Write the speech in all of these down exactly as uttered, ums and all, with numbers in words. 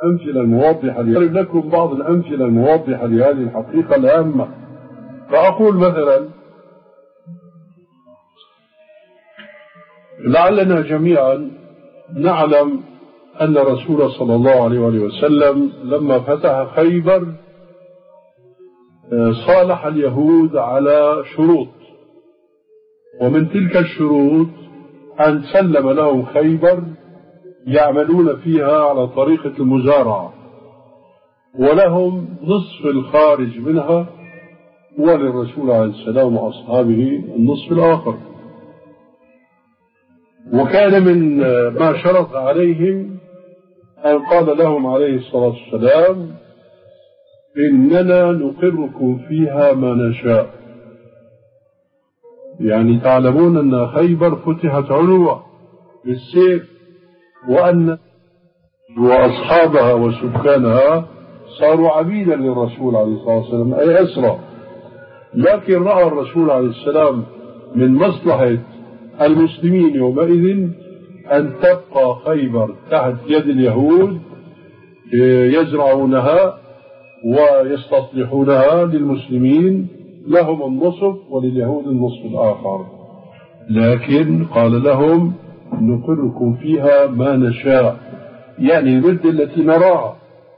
أمثلة موضحة أضرب لكم بعض الأمثلة الموضحة لهذه الحقيقة الهامة. فأقول مثلا لعلنا جميعا نعلم أن الرسول صلى الله عليه وسلم لما فتح خيبر صالح اليهود على شروط، ومن تلك الشروط أن سلم لهم خيبر يعملون فيها على طريقة المزارعة، ولهم نصف الخارج منها، وللرسول عليه السلام وأصحابه النصف الآخر. وكان من ما شرط عليهم أن قال لهم عليه الصلاة والسلام إننا نقركم فيها ما نشاء. يعني تعلمون أن خيبر فتحت عنوة بالسيف، وأن وأصحابها وسكانها صاروا عبيدا للرسول عليه الصلاة والسلام أي أسرى. لكن رأى الرسول عليه السلام من مصلحة المسلمين يومئذ أن تبقى خيبر تحت يد اليهود يزرعونها ويستصلحونها للمسلمين، لهم النصف ولليهود النصف الآخر. لكن قال لهم نقركم فيها ما نشاء، يعني المدة التي نراها.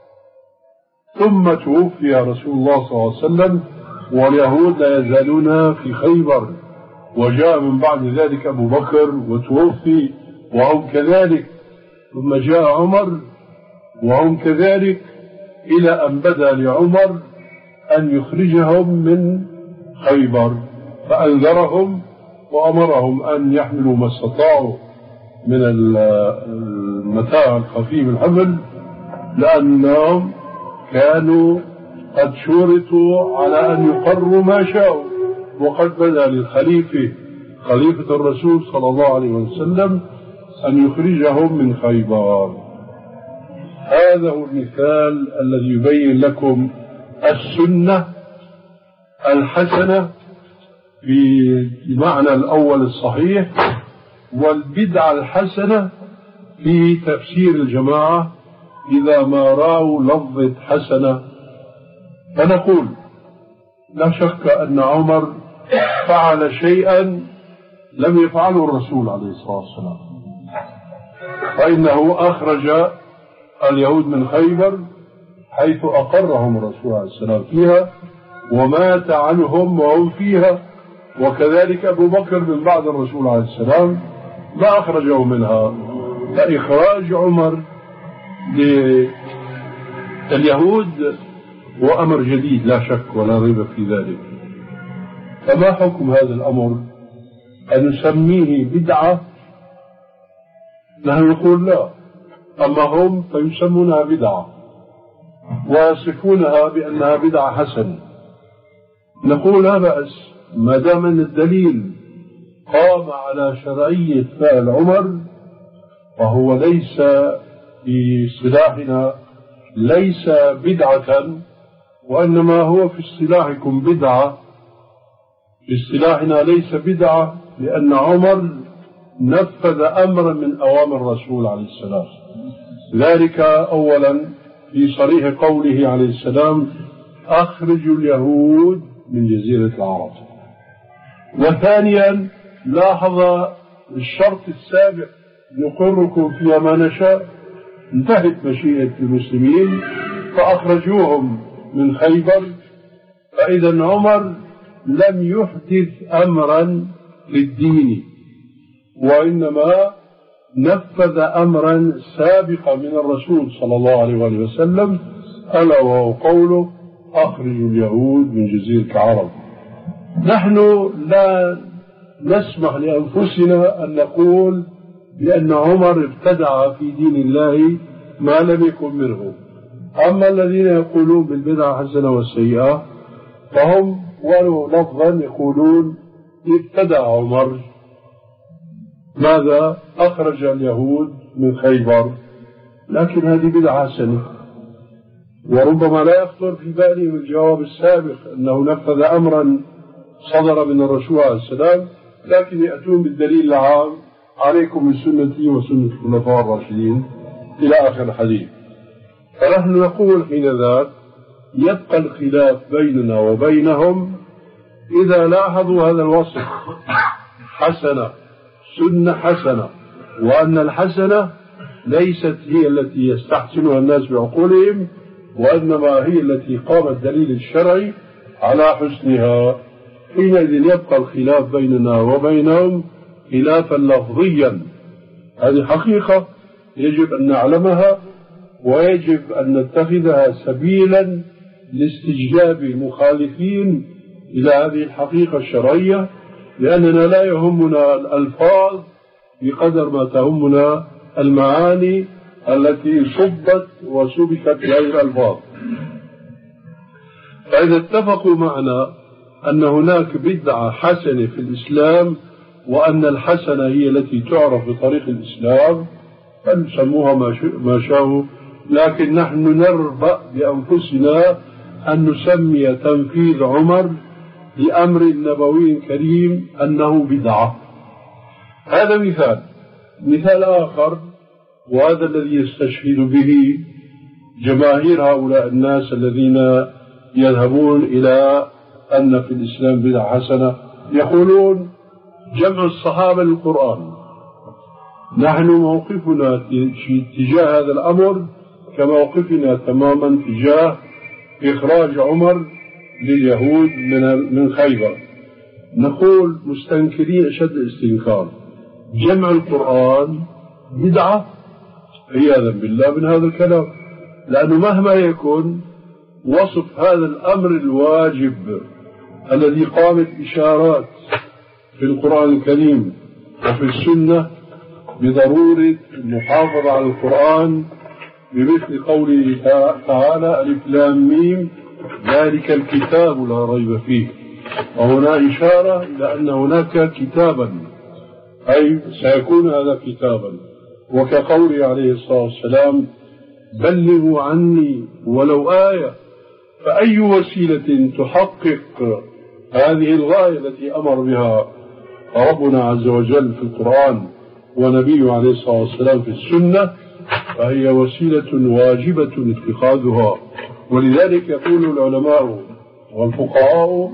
ثم توفي رسول الله صلى الله عليه وسلم واليهود لا يزالون في خيبر، وجاء من بعد ذلك أبو بكر وتوفي وهم كذلك، ثم جاء عمر وهم كذلك، إلى أن بدا لعمر أن يخرجهم من خيبر، فأنذرهم وأمرهم أن يحملوا ما استطاعوا من المتاع الخفيف الحمل، لأنهم كانوا قد شورطوا على أن يقروا ما شاءوا. وقد بدا للخليفة خليفة الرسول صلى الله عليه وسلم أن يخرجهم من خيبر. هذا هو المثال الذي يبين لكم السنة الحسنة بمعنى الأول الصحيح، والبدعة الحسنة في تفسير الجماعة إذا ما رأوا لفظة حسنة. فنقول لا شك أن عمر فعل شيئا لم يفعله الرسول عليه الصلاة والسلام، فإنه أخرج اليهود من خيبر حيث أقرهم الرسول عليه السلام فيها، ومات عنهم وهم فيها. وكذلك أبو بكر من بعد الرسول عليه السلام ما أخرجه منها. فإخراج عمر لليهود هو أمر جديد لا شك ولا ريب في ذلك. فما حكم هذا الأمر؟ أن نسميه بدعة؟ نحن نقول لا، أما هم فيسمونها بدعة ويصفونها بأنها بدعة حسنة. نقول لا بأس ما دام أن الدليل قام على شرعية فعل عمر، فهو ليس في اصطلاحنا ليس بدعة، وإنما هو في اصطلاحكم بدعة. في اصطلاحنا ليس بدعة، لأن عمر نفذ أمرا من أوامر الرسول عليه السلام. ذلك أولا في صريح قوله عليه السلام أخرجوا اليهود من جزيرة العرب. وثانيا لاحظ الشرط السابق نقركم فيها ما نشاء، انتهت مشيئة المسلمين فأخرجوهم من خيبر. فإذا عمر لم يحدث أمرا في الدين، وإنما نفذ أمرا سابقا من الرسول صلى الله عليه وسلم، ألا وهو قوله أخرجوا اليهود من جزيرة العرب. نحن لا نسمح لأنفسنا أن نقول بأن عمر ابتدع في دين الله ما لم يكن منه. أما الذين يقولون بالبدعة حسنة والسيئة فهم ولو لفظا يقولون ابتدع عمر ماذا؟ أخرج اليهود من خيبر، لكن هذه بدعة حسنة. وربما لا يخطر في بالهم الجواب السابق أنه نفذ أمرا صدر من الرسول عليه السلام، لكن يأتون بالدليل العام عليكم بسنتي وسنة الخلفاء الراشدين إلى آخر الحديث. فنحن نقول حين ذاك يبقى الخلاف بيننا وبينهم إذا لاحظوا هذا الوصف حسنة، سنة حسنة، وأن الحسنة ليست هي التي يستحسنها الناس بعقولهم، وإنما هي التي قام الدليل الشرعي على حسنها. حينئذ يبقى الخلاف بيننا وبينهم خلافا لفظيا. هذه حقيقة يجب أن نعلمها، ويجب أن نتخذها سبيلا لاستجلاب المخالفين إلى هذه الحقيقة الشرعية، لأننا لا يهمنا الألفاظ بقدر ما تهمنا المعاني التي صبت وسبكت بهذه الألفاظ. فإذا اتفقوا معنا أن هناك بدعة حسنة في الإسلام، وأن الحسنة هي التي تعرف بطريق الإسلام، فنسموها ما شاءوا، لكن نحن نربأ بأنفسنا أن نسمي تنفيذ عمر لأمر نبوي كريم أنه بدعة. هذا مثال. مثال آخر، وهذا الذي يستشهد به جماهير هؤلاء الناس الذين يذهبون إلى أن في الإسلام بدعة حسنة، يقولون جمع الصحابة للقرآن. نحن موقفنا تجاه هذا الأمر كموقفنا تماما تجاه إخراج عمر لليهود من خيبر. نقول مستنكرين أشد الاستنكار، جمع القرآن بدعة عياذا بالله من هذا الكلام، لأنه مهما يكون وصف هذا الأمر الواجب الذي قامت إشارات في القرآن الكريم وفي السنة بضرورة المحافظة على القرآن، بمثل قوله تعالى ألف لام ميم ذلك الكتاب لا ريب فيه. وهنا إشارة إلى أن هناك كتابا، أي سيكون هذا كتابا. وكقوله عليه الصلاة والسلام بلغوا عني ولو آية. فأي وسيلة تحقق هذه الغاية التي أمر بها ربنا عز وجل في القرآن ونبيه عليه الصلاة والسلام في السنة، فهي وسيلة واجبة اتخاذها. ولذلك يقول العلماء والفقهاء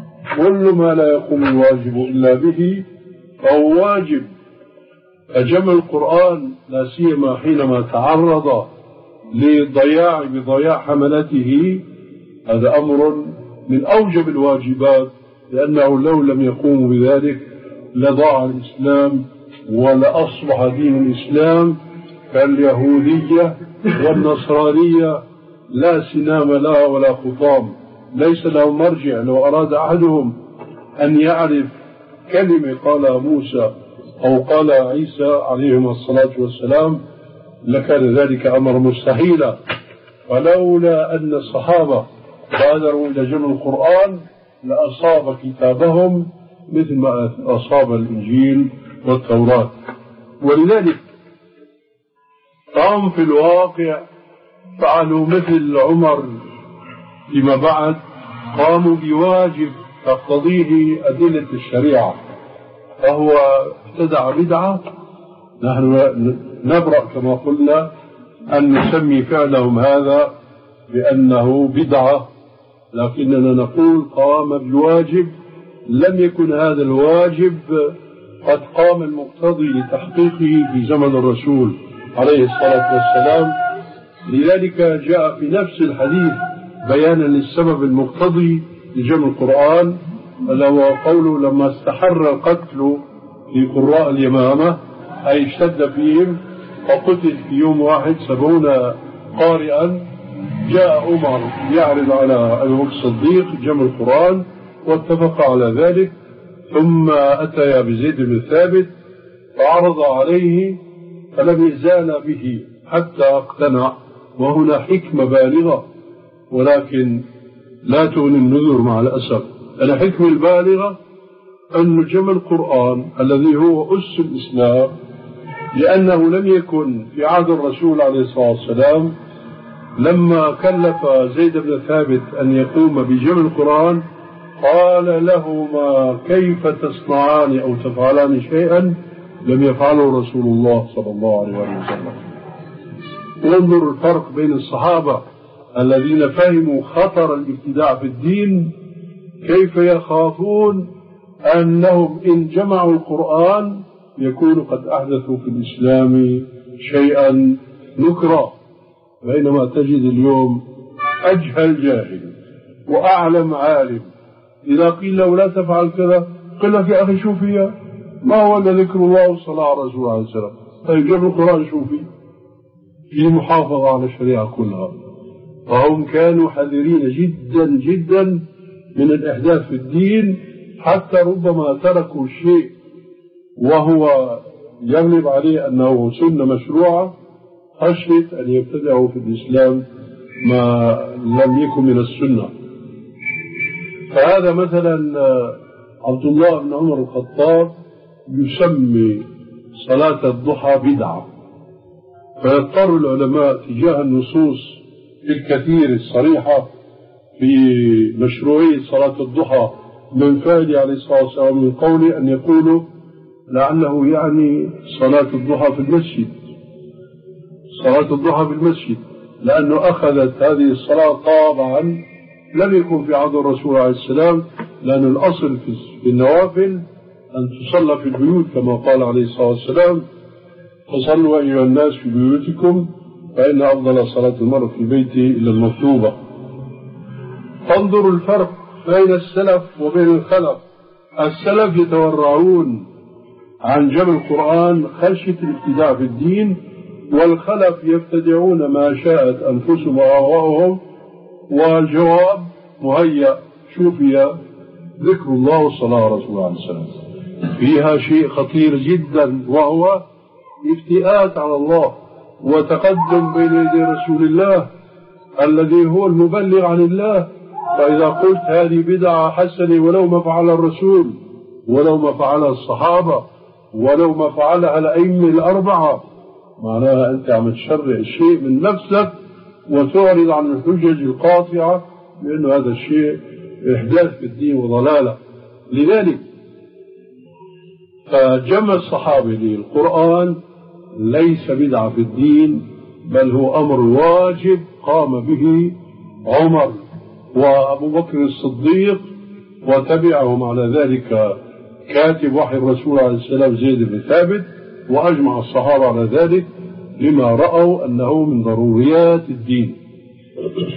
كل ما لا يقوم الواجب إلا به فهو واجب. فجمع القرآن لا سيما حينما تعرض للضياع بضياع حملته، هذا أمر من أوجب الواجبات، لأنه لو لم يقوموا بذلك لضاع الإسلام ولأصبح دين الإسلام كاليهودية والنصرانية لا سنام لها ولا خطام، ليس لهم مرجع. لو أراد أحدهم أن يعرف كلمة قال موسى أو قال عيسى عليهما الصلاة والسلام لكان ذلك أمر مستحيلا. ولولا أن الصحابة بادروا إلى جمع القرآن لأصاب كتابهم مثل ما أصاب الإنجيل والتوراة. ولذلك هم في الواقع فعلوا مثل عمر فيما بعد، قاموا بواجب تقتضيه أدلة الشريعة، فهو ابتدع بدعة. نحن نبرأ كما قلنا أن نسمي فعلهم هذا بأنه بدعة، لكننا نقول قام بالواجب، لم يكن هذا الواجب قد قام المقتضي لتحقيقه في زمن الرسول عليه الصلاة والسلام. لذلك جاء في نفس الحديث بيانا للسبب المقتضي لجمع القرآن، وهو قوله لما استحر القتل في قراء اليمامة، أي اشتد فيهم وقتل في يوم واحد سبعون قارئا، جاء عمر يعرض على أبي بكر الصديق جمع القرآن واتفق على ذلك، ثم أتى بزيد بن ثابت فعرض عليه فلم يزال به حتى اقتنع. وهنا حكمة بالغة، ولكن لا تغني النذر مع الأسف. الحكمة البالغة أن جمع القرآن الذي هو أس الإسلام، لأنه لم يكن في عهد الرسول عليه الصلاة والسلام لما كلف زيد بن ثابت أن يقوم بجمع القرآن قال لهما كيف تصنعان أو تفعلان شيئا لم يفعله رسول الله صلى الله عليه وسلم. انظر الفرق بين الصحابة الذين فهموا خطر الابتداع في الدين، كيف يخافون أنهم إن جمعوا القرآن يكونوا قد أحدثوا في الإسلام شيئا نكرا، بينما تجد اليوم أجهل جاهل وأعلم عالم إذا قيل له لا تفعل كذا قل لك يا أخي شو فيها، ما هو إلا ذكر الله والصلاة على رسول الله عليه السلام. طيب جاب القرآن شو فيه؟ في محافظة على الشريعة كلها. فهم كانوا حذرين جدا جدا من الإحداث في الدين، حتى ربما تركوا الشيء وهو يغلب عليه أنه سنة مشروعة خشية أن يبتدعوا في الإسلام ما لم يكن من السنة. فهذا مثلا عبد الله بن عمر الخطاب يسمي صلاة الضحى بدعة، فيضطر العلماء تجاه النصوص الكثير الصريحة في مشروعية صلاة الضحى من فعل عليه الصلاة والسلام من قوله أن يقولوا لعله يعني صلاة الضحى في المسجد، صلاة الضحى في المسجد، لأنه أخذت هذه الصلاة طابعا لم يكن في عهد الرسول عليه السلام، لأن الأصل في النوافل أن تصلى في البيوت كما قال عليه الصلاة والسلام فصلوا أيها الناس في بيوتكم فإن أفضل صلاة المرء في بيته إلا المكتوبة. فانظروا الفرق بين السلف وبين الخلف. السلف يتورعون عن جمع القرآن خشية الابتداع في الدين، والخلف يبتدعون ما شاءت أنفسهم وأهواءهم، والجواب مهيأ. شو فيها؟ ذكر الله والصلاة على رسول الله عليه السلام. فيها شيء خطير جدا وهو افتئات على الله وتقدم بين يدي رسول الله الذي هو المبلغ عن الله. فإذا قلت هذه بدعة حسنة ولو ما فعل الرسول ولو ما فعلها الصحابة ولو ما فعلها الأئمة الأربعة، معناها أنت عم تشرع شيء من نفسك وتعرض عن الحجج القاطعة بأن هذا الشيء إحداث في الدين وضلالة. لذلك فجمع الصحابة للقرآن ليس بدعة في الدين، بل هو أمر واجب قام به عمر وأبو بكر الصديق وتبعهم على ذلك كاتب وحي الرسول عليه السلام زيد بن ثابت، وأجمع الصحابة على ذلك لما رأوا أنه من ضروريات الدين.